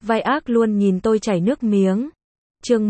vai ác luôn nhìn tôi chảy nước miếng. Chương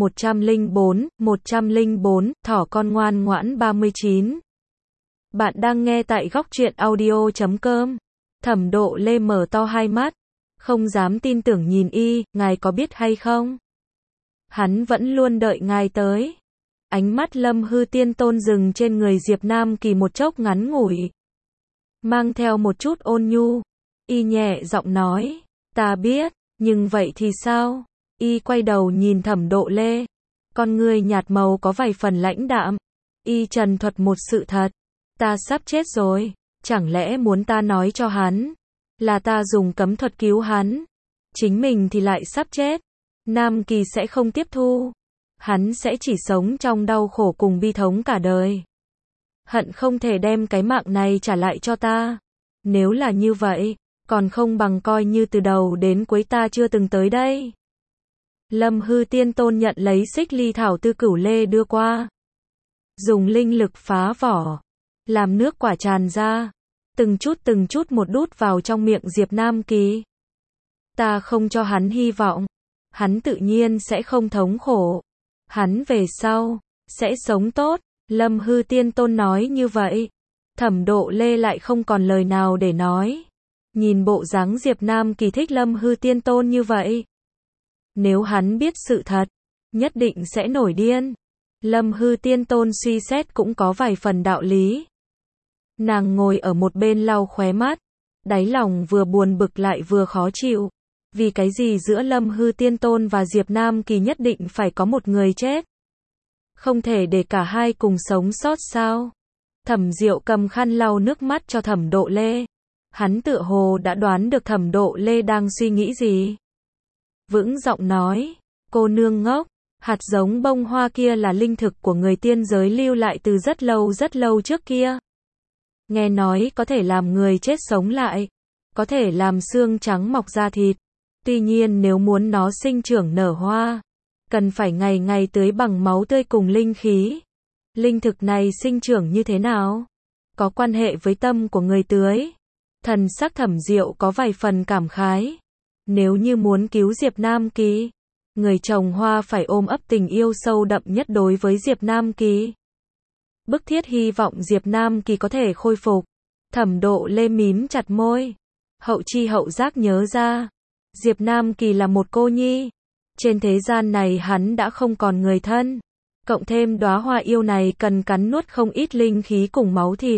104, thỏ con ngoan ngoãn 39. Bạn đang nghe tại góc truyện audio.com. Thẩm Độ Lê mở to hai mắt, không dám tin tưởng nhìn y, ngài có biết hay không? Hắn vẫn luôn đợi ngài tới. Ánh mắt Lâm Hư Tiên Tôn dừng trên người Diệp Nam Kỳ một chốc ngắn ngủi, mang theo một chút ôn nhu. Y nhẹ giọng nói, ta biết, nhưng vậy thì sao? Y quay đầu nhìn Thẩm Độ Lê, con ngươi nhạt màu có vài phần lãnh đạm. Y trần thuật một sự thật, ta sắp chết rồi, chẳng lẽ muốn ta nói cho hắn, là ta dùng cấm thuật cứu hắn, chính mình thì lại sắp chết. Nam Kỳ sẽ không tiếp thu, hắn sẽ chỉ sống trong đau khổ cùng bi thống cả đời. Hận không thể đem cái mạng này trả lại cho ta. Nếu là như vậy, còn không bằng coi như từ đầu đến cuối ta chưa từng tới đây. Lâm Hư Tiên Tôn nhận lấy xích ly thảo Tư Cửu Lê đưa qua, dùng linh lực phá vỏ, làm nước quả tràn ra, từng chút một đút vào trong miệng Diệp Nam Kỳ. Ta không cho hắn hy vọng, hắn tự nhiên sẽ không thống khổ. Hắn về sau sẽ sống tốt. Lâm Hư Tiên Tôn nói như vậy, Thẩm Độ Lê lại không còn lời nào để nói. Nhìn bộ dáng Diệp Nam Kỳ thích Lâm Hư Tiên Tôn như vậy, nếu hắn biết sự thật, nhất định sẽ nổi điên. Lâm Hư Tiên Tôn suy xét cũng có vài phần đạo lý. Nàng ngồi ở một bên lau khóe mắt, đáy lòng vừa buồn bực lại vừa khó chịu. Vì cái gì giữa Lâm Hư Tiên Tôn và Diệp Nam Kỳ nhất định phải có một người chết? Không thể để cả hai cùng sống sót sao? Thẩm Diệu cầm khăn lau nước mắt cho Thẩm Độ Lê. Hắn tựa hồ đã đoán được Thẩm Độ Lê đang suy nghĩ gì. Vững giọng nói, cô nương ngốc, hạt giống bông hoa kia là linh thực của người tiên giới lưu lại từ rất lâu trước kia. Nghe nói có thể làm người chết sống lại, có thể làm xương trắng mọc ra thịt. Tuy nhiên nếu muốn nó sinh trưởng nở hoa, cần phải ngày ngày tưới bằng máu tươi cùng linh khí. Linh thực này sinh trưởng như thế nào? Có quan hệ với tâm của người tưới. Thần sắc Thẩm Diệu có vài phần cảm khái. Nếu như muốn cứu Diệp Nam Kỳ, người trồng hoa phải ôm ấp tình yêu sâu đậm nhất đối với Diệp Nam Kỳ. Bức thiết hy vọng Diệp Nam Kỳ có thể khôi phục. Thẩm Độ Lê mím chặt môi, hậu chi hậu giác nhớ ra, Diệp Nam Kỳ là một cô nhi. Trên thế gian này hắn đã không còn người thân. Cộng thêm đóa hoa yêu này cần cắn nuốt không ít linh khí cùng máu thịt.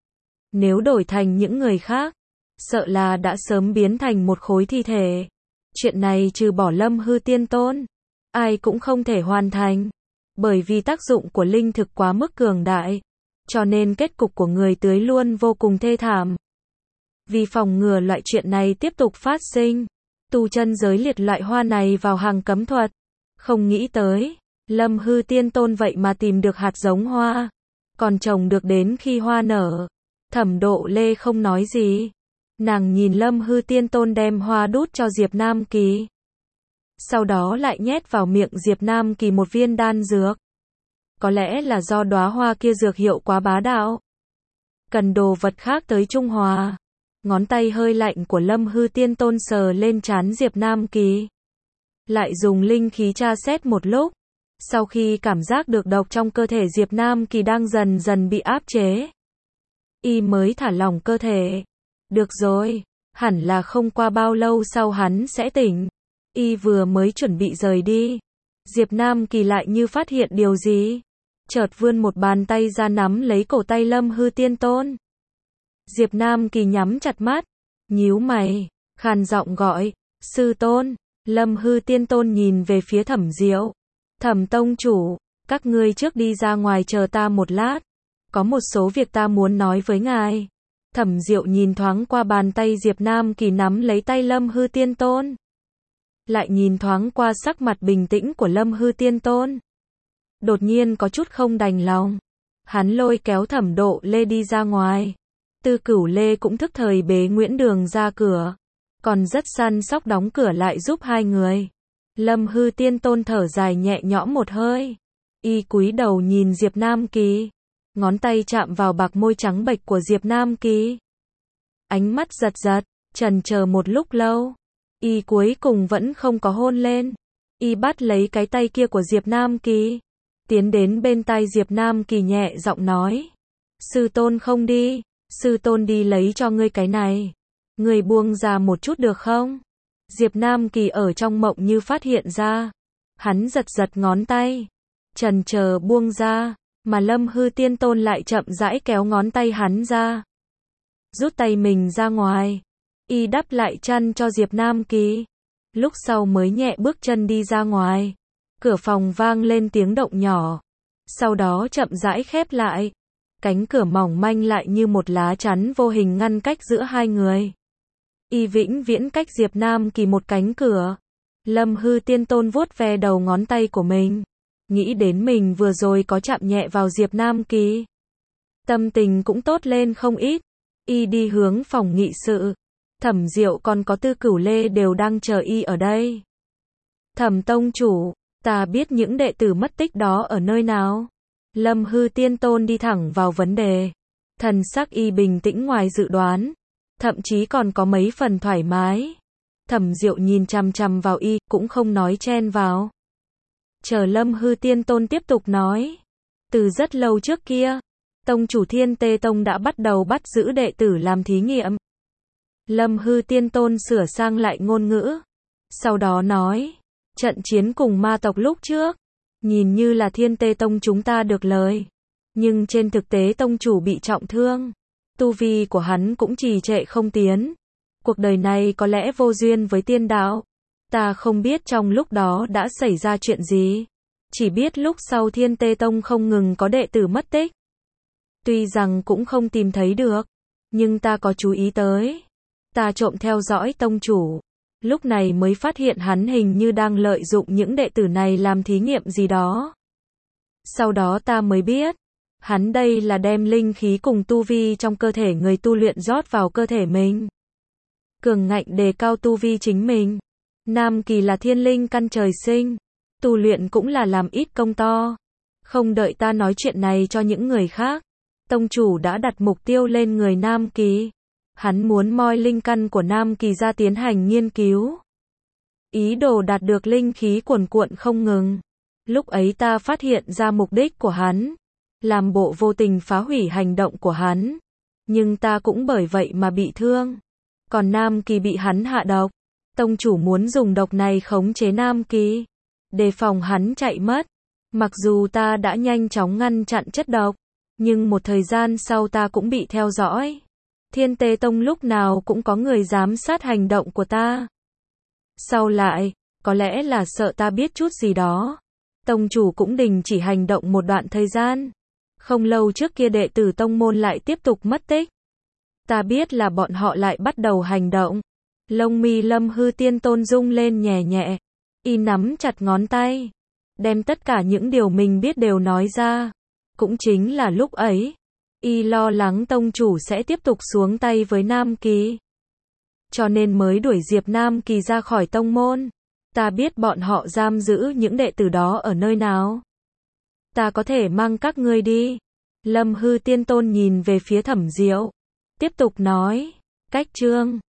Nếu đổi thành những người khác, sợ là đã sớm biến thành một khối thi thể. Chuyện này trừ bỏ Lâm Hư Tiên Tôn, ai cũng không thể hoàn thành. Bởi vì tác dụng của linh thực quá mức cường đại, cho nên kết cục của người tưới luôn vô cùng thê thảm. Vì phòng ngừa loại chuyện này tiếp tục phát sinh, tu chân giới liệt loại hoa này vào hàng cấm thuật. Không nghĩ tới, Lâm Hư Tiên Tôn vậy mà tìm được hạt giống hoa, còn trồng được đến khi hoa nở. Thẩm Độ Lê không nói gì. Nàng nhìn Lâm Hư Tiên Tôn đem hoa đút cho Diệp Nam Kỳ, sau đó lại nhét vào miệng Diệp Nam Kỳ một viên đan dược. Có lẽ là do đóa hoa kia dược hiệu quá bá đạo, cần đồ vật khác tới trung hòa. Ngón tay hơi lạnh của Lâm Hư Tiên Tôn sờ lên trán Diệp Nam Kỳ, lại dùng linh khí tra xét một lúc. Sau khi cảm giác được độc trong cơ thể Diệp Nam Kỳ đang dần dần bị áp chế, y mới thả lỏng cơ thể. Được rồi, hẳn là không qua bao lâu sau hắn sẽ tỉnh. Y vừa mới chuẩn bị rời đi, Diệp Nam Kỳ lại như phát hiện điều gì, chợt vươn một bàn tay ra nắm lấy cổ tay Lâm Hư Tiên Tôn. Diệp Nam Kỳ nhắm chặt mắt, nhíu mày, khàn giọng gọi, sư tôn. Lâm Hư Tiên Tôn nhìn về phía Thẩm Diệu. Thẩm tông chủ, các ngươi trước đi ra ngoài chờ ta một lát. Có một số việc ta muốn nói với ngài. Thẩm Diệu nhìn thoáng qua bàn tay Diệp Nam Kỳ nắm lấy tay Lâm Hư Tiên Tôn, lại nhìn thoáng qua sắc mặt bình tĩnh của Lâm Hư Tiên Tôn. Đột nhiên có chút không đành lòng. Hắn lôi kéo Thẩm Độ Lê đi ra ngoài. Tư Cửu Lê cũng thức thời bế Nguyễn Đường ra cửa, còn rất săn sóc đóng cửa lại giúp hai người. Lâm Hư Tiên Tôn thở dài nhẹ nhõm một hơi. Y cúi đầu nhìn Diệp Nam Kỳ, ngón tay chạm vào bạc môi trắng bệch của Diệp Nam Kỳ. Ánh mắt giật giật, chần chờ một lúc lâu, Y cuối cùng vẫn không có hôn lên. Y bắt lấy cái tay kia của Diệp Nam Kỳ, tiến đến bên tai Diệp Nam Kỳ nhẹ giọng nói. Sư tôn không đi, sư tôn đi lấy cho ngươi cái này. Ngươi buông ra một chút được không? Diệp Nam Kỳ ở trong mộng như phát hiện ra. Hắn giật giật ngón tay, chần chờ buông ra, mà Lâm Hư Tiên Tôn lại chậm rãi kéo ngón tay hắn ra. Rút tay mình ra ngoài. Y đắp lại chăn cho Diệp Nam Kỳ. Lúc sau mới nhẹ bước chân đi ra ngoài. Cửa phòng vang lên tiếng động nhỏ. Sau đó chậm rãi khép lại. Cánh cửa mỏng manh lại như một lá chắn vô hình ngăn cách giữa hai người. Y vĩnh viễn cách Diệp Nam Kỳ một cánh cửa. Lâm Hư Tiên Tôn vuốt ve đầu ngón tay của mình. Nghĩ đến mình vừa rồi có chạm nhẹ vào Diệp Nam Kỳ. Tâm tình cũng tốt lên không ít. Y đi hướng phòng nghị sự. Thẩm Diệu còn có Tư Cửu Lê đều đang chờ y ở đây. Thẩm tông chủ, ta biết những đệ tử mất tích đó ở nơi nào. Lâm Hư Tiên Tôn đi thẳng vào vấn đề. Thần sắc y bình tĩnh ngoài dự đoán. Thậm chí còn có mấy phần thoải mái. Thẩm Diệu nhìn chằm chằm vào y, cũng không nói chen vào. Chờ Lâm Hư Tiên Tôn tiếp tục nói. Từ rất lâu trước kia, tông chủ Thiên Tê Tông đã bắt đầu bắt giữ đệ tử làm thí nghiệm. Lâm Hư Tiên Tôn sửa sang lại ngôn ngữ. Sau đó nói, trận chiến cùng ma tộc lúc trước, nhìn như là Thiên Tê Tông chúng ta được lời. Nhưng trên thực tế tông chủ bị trọng thương. Tu vi của hắn cũng trì trệ không tiến. Cuộc đời này có lẽ vô duyên với tiên đạo. Ta không biết trong lúc đó đã xảy ra chuyện gì. Chỉ biết lúc sau Thiên Tê Tông không ngừng có đệ tử mất tích. Tuy rằng cũng không tìm thấy được, nhưng ta có chú ý tới. Ta trộm theo dõi tông chủ. Lúc này mới phát hiện hắn hình như đang lợi dụng những đệ tử này làm thí nghiệm gì đó. Sau đó ta mới biết, hắn đây là đem linh khí cùng tu vi trong cơ thể người tu luyện rót vào cơ thể mình. Cường ngạnh đề cao tu vi chính mình. Nam Kỳ là thiên linh căn trời sinh. Tu luyện cũng là làm ít công to. Không đợi ta nói chuyện này cho những người khác. Tông chủ đã đặt mục tiêu lên người Nam Kỳ. Hắn muốn moi linh căn của Nam Kỳ ra tiến hành nghiên cứu. Ý đồ đạt được linh khí cuồn cuộn không ngừng. Lúc ấy ta phát hiện ra mục đích của hắn. Làm bộ vô tình phá hủy hành động của hắn. Nhưng ta cũng bởi vậy mà bị thương. Còn Nam Kỳ bị hắn hạ độc. Tông chủ muốn dùng độc này khống chế Nam Kỳ. Đề phòng hắn chạy mất. Mặc dù ta đã nhanh chóng ngăn chặn chất độc. Nhưng một thời gian sau ta cũng bị theo dõi. Thiên Tê Tông lúc nào cũng có người giám sát hành động của ta. Sau lại, có lẽ là sợ ta biết chút gì đó. Tông chủ cũng đình chỉ hành động một đoạn thời gian. Không lâu trước kia đệ tử tông môn lại tiếp tục mất tích. Ta biết là bọn họ lại bắt đầu hành động. Lông mi Lâm Hư Tiên Tôn rung lên nhẹ nhẹ. Y nắm chặt ngón tay. Đem tất cả những điều mình biết đều nói ra. Cũng chính là lúc ấy. Y lo lắng tông chủ sẽ tiếp tục xuống tay với Nam Kỳ. Cho nên mới đuổi Diệp Nam Kỳ ra khỏi tông môn. Ta biết bọn họ giam giữ những đệ tử đó ở nơi nào. Ta có thể mang các ngươi đi. Lâm Hư Tiên Tôn nhìn về phía Thẩm Diệu. Tiếp tục nói. Cách chương